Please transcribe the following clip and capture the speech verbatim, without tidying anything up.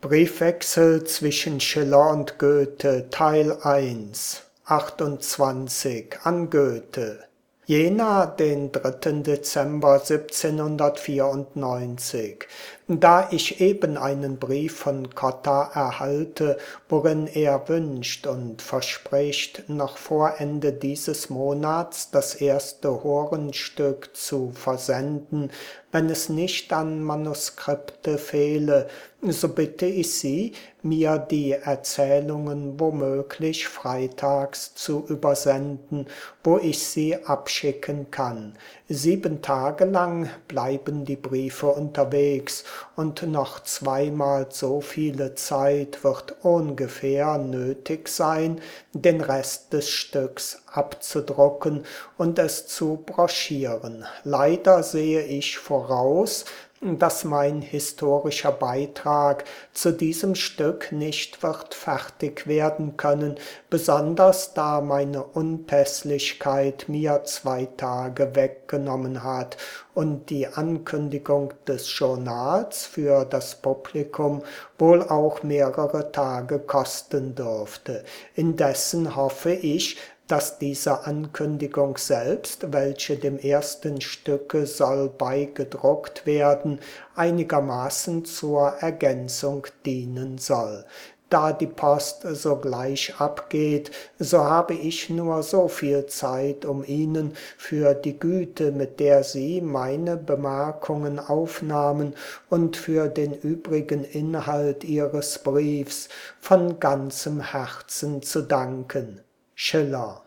Briefwechsel zwischen Schiller und Goethe, Teil eins, achtundzwanzig, an Goethe. Jena, den dritten Dezember siebzehnhundertvierundneunzig. Da ich eben einen Brief von Cotta erhalte, worin er wünscht und verspricht, noch vor Ende dieses Monats das erste Horenstück zu versenden, wenn es nicht an Manuskripte fehle, so bitte ich Sie, mir die Erzählungen womöglich freitags zu übersenden, wo ich sie abschicken kann. Sieben Tage lang bleiben die Briefe unterwegs, und noch zweimal so viele Zeit wird ungefähr nötig sein, den Rest des Stücks abzudrucken und es zu broschieren. Leider sehe ich voraus, dass mein historischer Beitrag zu diesem Stück nicht wird fertig werden können, besonders da meine Unpässlichkeit mir zwei Tage weggenommen hat und die Ankündigung des Journals für das Publikum wohl auch mehrere Tage kosten dürfte. Indessen hoffe ich, dass diese Ankündigung selbst, welche dem ersten Stücke soll beigedruckt werden, einigermaßen zur Ergänzung dienen soll. Da die Post sogleich abgeht, so habe ich nur so viel Zeit, um Ihnen für die Güte, mit der Sie meine Bemerkungen aufnahmen, und für den übrigen Inhalt Ihres Briefs von ganzem Herzen zu danken. Schiller.